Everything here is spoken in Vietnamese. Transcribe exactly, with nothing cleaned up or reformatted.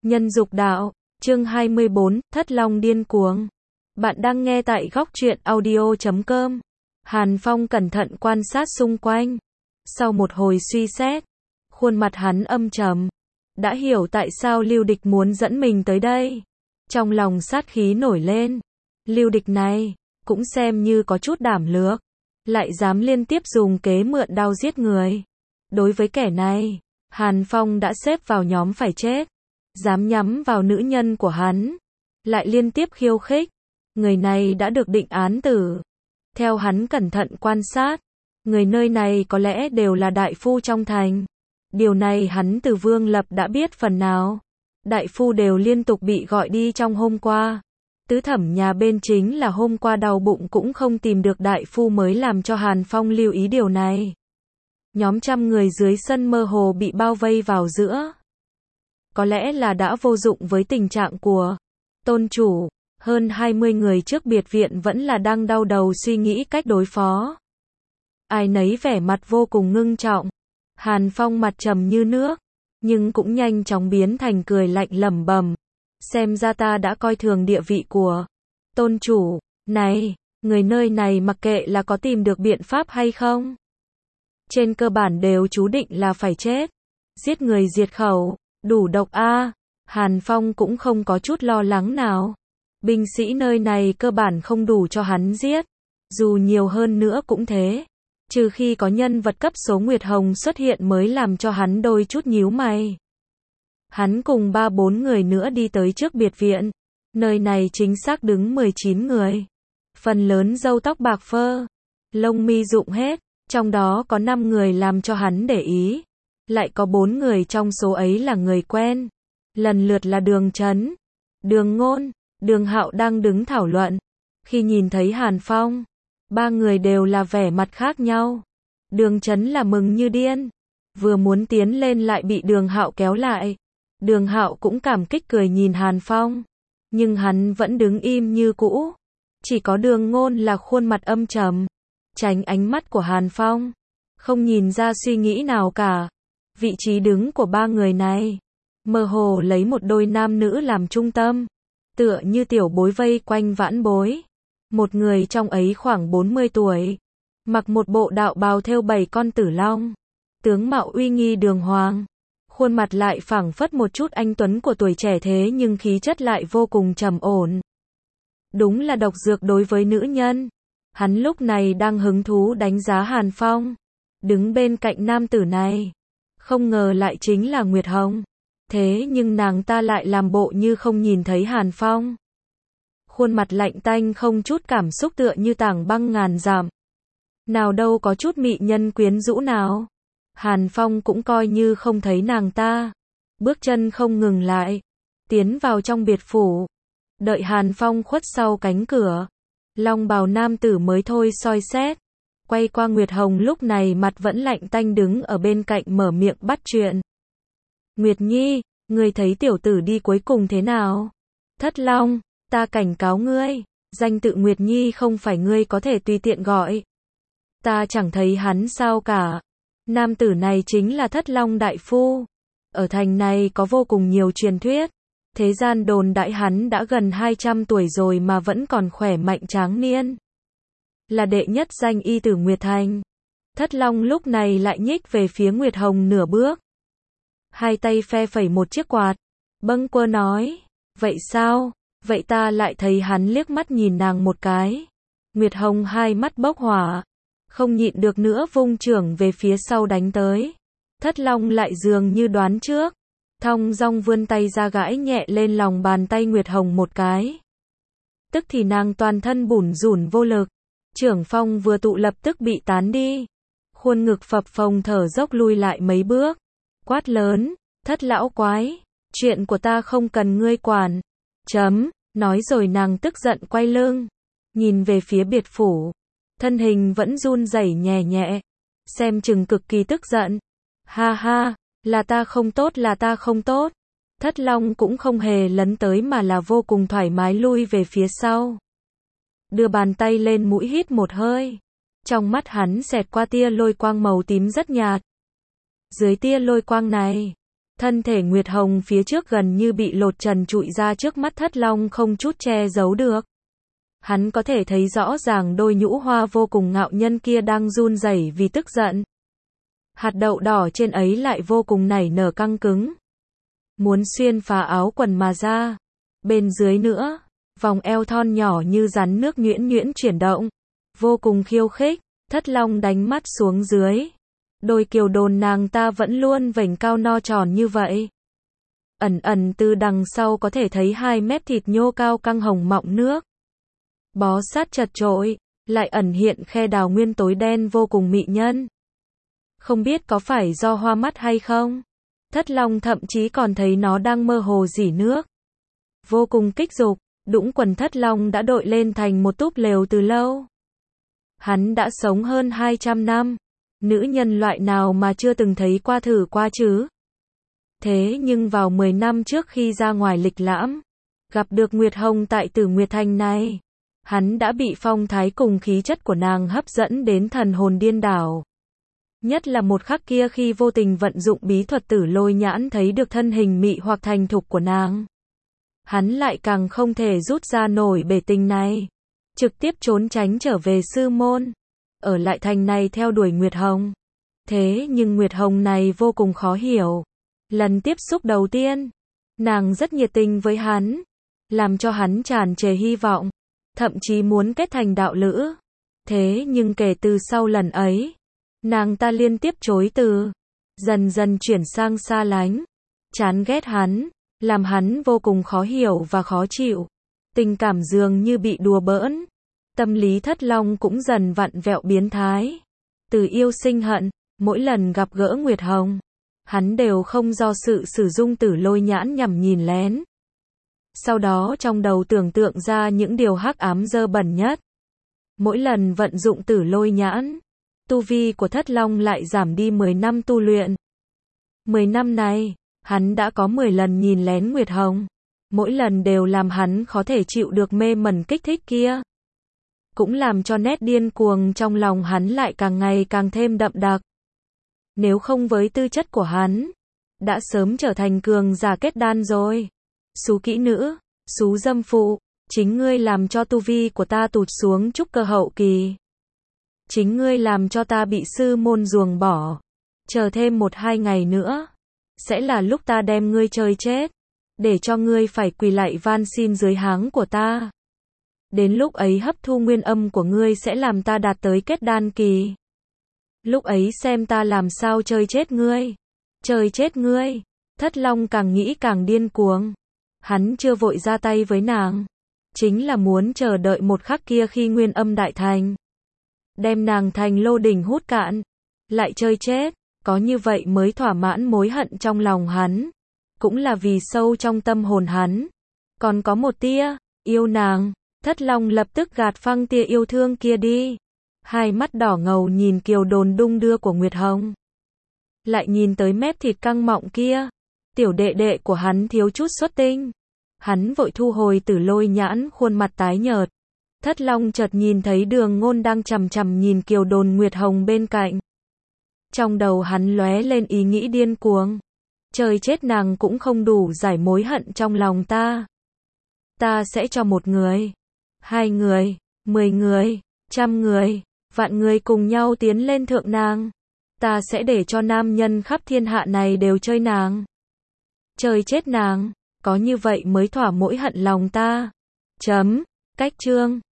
Nhân dục đạo, chương hai mươi bốn, Thất Long điên cuồng. Bạn đang nghe tại góc truyện audio chấm com. Hàn Phong cẩn thận quan sát xung quanh. Sau một hồi suy xét, khuôn mặt hắn âm trầm. Đã hiểu tại sao Lưu Địch muốn dẫn mình tới đây. Trong lòng sát khí nổi lên. Lưu Địch này, cũng xem như có chút đảm lược. Lại dám liên tiếp dùng kế mượn đao giết người. Đối với kẻ này, Hàn Phong đã xếp vào nhóm phải chết. Dám nhắm vào nữ nhân của hắn. Lại liên tiếp khiêu khích. Người này đã được định án tử. Theo hắn cẩn thận quan sát, người nơi này có lẽ đều là đại phu trong thành. Điều này hắn từ Vương Lập đã biết phần nào. Đại phu đều liên tục bị gọi đi trong hôm qua. Tứ thẩm nhà bên chính là hôm qua đau bụng cũng không tìm được đại phu mới làm cho Hàn Phong lưu ý điều này. Nhóm trăm người dưới sân mơ hồ bị bao vây vào giữa. Có lẽ là đã vô dụng với tình trạng của tôn chủ. Hơn hai mươi người trước biệt viện vẫn là đang đau đầu suy nghĩ cách đối phó. Ai nấy vẻ mặt vô cùng ngưng trọng. Hàn Phong mặt trầm như nước, nhưng cũng nhanh chóng biến thành cười lạnh lẩm bẩm. Xem ra ta đã coi thường địa vị của tôn chủ. Này, người nơi này mặc kệ là có tìm được biện pháp hay không. Trên cơ bản đều chú định là phải chết. Giết người diệt khẩu, đủ độc a. Hàn Phong cũng không có chút lo lắng nào. Binh sĩ nơi này cơ bản không đủ cho hắn giết. Dù nhiều hơn nữa cũng thế. Trừ khi có nhân vật cấp số Nguyệt Hồng xuất hiện mới làm cho hắn đôi chút nhíu mày. Hắn cùng ba bốn người nữa đi tới trước biệt viện. Nơi này chính xác đứng mười chín người. Phần lớn râu tóc bạc phơ. Lông mi rụng hết. Trong đó có năm người làm cho hắn để ý. Lại có bốn người trong số ấy là người quen. Lần lượt là Đường Chấn, Đường Ngôn, Đường Hạo đang đứng thảo luận. Khi nhìn thấy Hàn Phong, ba người đều là vẻ mặt khác nhau. Đường Chấn là mừng như điên, vừa muốn tiến lên lại bị Đường Hạo kéo lại. Đường Hạo cũng cảm kích cười nhìn Hàn Phong, nhưng hắn vẫn đứng im như cũ. Chỉ có Đường Ngôn là khuôn mặt âm trầm, tránh ánh mắt của Hàn Phong, không nhìn ra suy nghĩ nào cả. Vị trí đứng của ba người này, mơ hồ lấy một đôi nam nữ làm trung tâm, tựa như tiểu bối vây quanh vãn bối. Một người trong ấy khoảng bốn mươi tuổi, mặc một bộ đạo bào thêu bảy con tử long, tướng mạo uy nghi đường hoàng, khuôn mặt lại phảng phất một chút anh tuấn của tuổi trẻ thế nhưng khí chất lại vô cùng trầm ổn. Đúng là độc dược đối với nữ nhân. Hắn lúc này đang hứng thú đánh giá Hàn Phong, đứng bên cạnh nam tử này. Không ngờ lại chính là Nguyệt Hồng. Thế nhưng nàng ta lại làm bộ như không nhìn thấy Hàn Phong. Khuôn mặt lạnh tanh không chút cảm xúc tựa như tảng băng ngàn dặm. Nào đâu có chút mị nhân quyến rũ nào. Hàn Phong cũng coi như không thấy nàng ta. Bước chân không ngừng lại. Tiến vào trong biệt phủ. Đợi Hàn Phong khuất sau cánh cửa. Long bào nam tử mới thôi soi xét. Quay qua Nguyệt Hồng lúc này mặt vẫn lạnh tanh đứng ở bên cạnh mở miệng bắt chuyện. Nguyệt Nhi, ngươi thấy tiểu tử đi cuối cùng thế nào? Thất Long, ta cảnh cáo ngươi, danh tự Nguyệt Nhi không phải ngươi có thể tùy tiện gọi. Ta chẳng thấy hắn sao cả. Nam tử này chính là Thất Long đại phu. Ở thành này có vô cùng nhiều truyền thuyết. Thế gian đồn đại hắn đã gần hai trăm tuổi rồi mà vẫn còn khỏe mạnh tráng niên. Là đệ nhất danh y tử Nguyệt Thành. Thất Long lúc này lại nhích về phía Nguyệt Hồng nửa bước. Hai tay phe phẩy một chiếc quạt. Bâng quơ nói. Vậy sao? Vậy ta lại thấy hắn liếc mắt nhìn nàng một cái. Nguyệt Hồng hai mắt bốc hỏa. Không nhịn được nữa vung chưởng về phía sau đánh tới. Thất Long lại dường như đoán trước. Thong dong vươn tay ra gãi nhẹ lên lòng bàn tay Nguyệt Hồng một cái. Tức thì nàng toàn thân bủn rủn vô lực. Chưởng phong vừa tụ lập tức bị tán đi. Khuôn ngực phập phồng thở dốc lui lại mấy bước. Quát lớn, Thất lão quái, chuyện của ta không cần ngươi quản. Chấm, nói rồi nàng tức giận quay lưng. Nhìn về phía biệt phủ. Thân hình vẫn run rẩy nhẹ nhẹ. Xem chừng cực kỳ tức giận. Ha ha, là ta không tốt là ta không tốt. Thất Long cũng không hề lấn tới mà là vô cùng thoải mái lui về phía sau. Đưa bàn tay lên mũi hít một hơi. Trong mắt hắn xẹt qua tia lôi quang màu tím rất nhạt. Dưới tia lôi quang này, Thân thể Nguyệt Hồng phía trước gần như bị lột trần trụi ra trước mắt Thất Long không chút che giấu được. Hắn có thể thấy rõ ràng đôi nhũ hoa vô cùng ngạo nhân kia đang run rẩy vì tức giận. Hạt đậu đỏ trên ấy lại vô cùng nảy nở căng cứng. Muốn xuyên phá áo quần mà ra. Bên dưới nữa, vòng eo thon nhỏ như rắn nước nhuyễn nhuyễn chuyển động. Vô cùng khiêu khích, Thất Long đánh mắt xuống dưới. Đôi kiều đồn nàng ta vẫn luôn vểnh cao no tròn như vậy. Ẩn ẩn từ đằng sau có thể thấy hai mép thịt nhô cao căng hồng mọng nước. Bó sát chật chội, lại ẩn hiện khe đào nguyên tối đen vô cùng mị nhân. Không biết có phải do hoa mắt hay không? Thất Long thậm chí còn thấy nó đang mơ hồ rỉ nước. Vô cùng kích dục, đũng quần Thất Long đã đội lên thành một túp lều từ lâu. Hắn đã sống hơn hai trăm năm. Nữ nhân loại nào mà chưa từng thấy qua thử qua chứ? Thế nhưng vào mười năm trước khi ra ngoài lịch lãm, gặp được Nguyệt Hồng tại Tử Nguyệt Thành này, hắn đã bị phong thái cùng khí chất của nàng hấp dẫn đến thần hồn điên đảo. Nhất là một khắc kia khi vô tình vận dụng bí thuật Tử Lôi Nhãn thấy được thân hình mị hoặc thành thục của nàng. Hắn lại càng không thể rút ra nổi bể tình này. Trực tiếp trốn tránh trở về sư môn. Ở lại thành này theo đuổi Nguyệt Hồng. Thế nhưng Nguyệt Hồng này vô cùng khó hiểu. Lần tiếp xúc đầu tiên, nàng rất nhiệt tình với hắn. Làm cho hắn tràn trề hy vọng. Thậm chí muốn kết thành đạo lữ. Thế nhưng kể từ sau lần ấy, nàng ta liên tiếp chối từ. Dần dần chuyển sang xa lánh. Chán ghét hắn. Làm hắn vô cùng khó hiểu và khó chịu. Tình cảm dường như bị đùa bỡn. Tâm lý Thất Long cũng dần vặn vẹo biến thái. Từ yêu sinh hận, mỗi lần gặp gỡ Nguyệt Hồng, hắn đều không do sự sử dụng Tử Lôi Nhãn nhằm nhìn lén. Sau đó trong đầu tưởng tượng ra những điều hắc ám dơ bẩn nhất. Mỗi lần vận dụng Tử Lôi Nhãn, tu vi của Thất Long lại giảm đi mười năm tu luyện. mười năm này, hắn đã có mười lần nhìn lén Nguyệt Hồng. Mỗi lần đều làm hắn khó thể chịu được mê mẩn kích thích kia. Cũng làm cho nét điên cuồng trong lòng hắn lại càng ngày càng thêm đậm đặc. Nếu không với tư chất của hắn, đã sớm trở thành cường giả kết đan rồi. Xú kỹ nữ, xú dâm phụ, chính ngươi làm cho tu vi của ta tụt xuống trúc cơ hậu kỳ. Chính ngươi làm cho ta bị sư môn ruồng bỏ. Chờ thêm một hai ngày nữa, sẽ là lúc ta đem ngươi chơi chết. Để cho ngươi phải quỳ lạy van xin dưới háng của ta. Đến lúc ấy hấp thu nguyên âm của ngươi sẽ làm ta đạt tới kết đan kỳ. Lúc ấy xem ta làm sao chơi chết ngươi. Chơi chết ngươi. Thất Long càng nghĩ càng điên cuồng. Hắn chưa vội ra tay với nàng. Chính là muốn chờ đợi một khắc kia khi nguyên âm đại thành. Đem nàng thành lô đỉnh hút cạn. Lại chơi chết. Có như vậy mới thỏa mãn mối hận trong lòng hắn. Cũng là vì sâu trong tâm hồn hắn. Còn có một tia, yêu nàng. Thất Long lập tức gạt phăng tia yêu thương kia đi. Hai mắt đỏ ngầu nhìn kiều đồn đung đưa của Nguyệt Hồng. Lại nhìn tới mép thịt căng mọng kia. Tiểu đệ đệ của hắn thiếu chút xuất tinh. Hắn vội thu hồi Tử Lôi Nhãn, khuôn mặt tái nhợt. Thất Long chợt nhìn thấy Đường Ngôn đang chằm chằm nhìn kiều đồn Nguyệt Hồng bên cạnh. Trong đầu hắn lóe lên ý nghĩ điên cuồng. Trời chết, nàng cũng không đủ giải mối hận trong lòng ta. Ta sẽ cho một người, hai người, mười người, trăm người, vạn người cùng nhau tiến lên thượng nàng. Ta sẽ để cho nam nhân khắp thiên hạ này đều chơi nàng. Trời chết nàng, có như vậy mới thỏa mỗi hận lòng ta. Chấm, cách chương.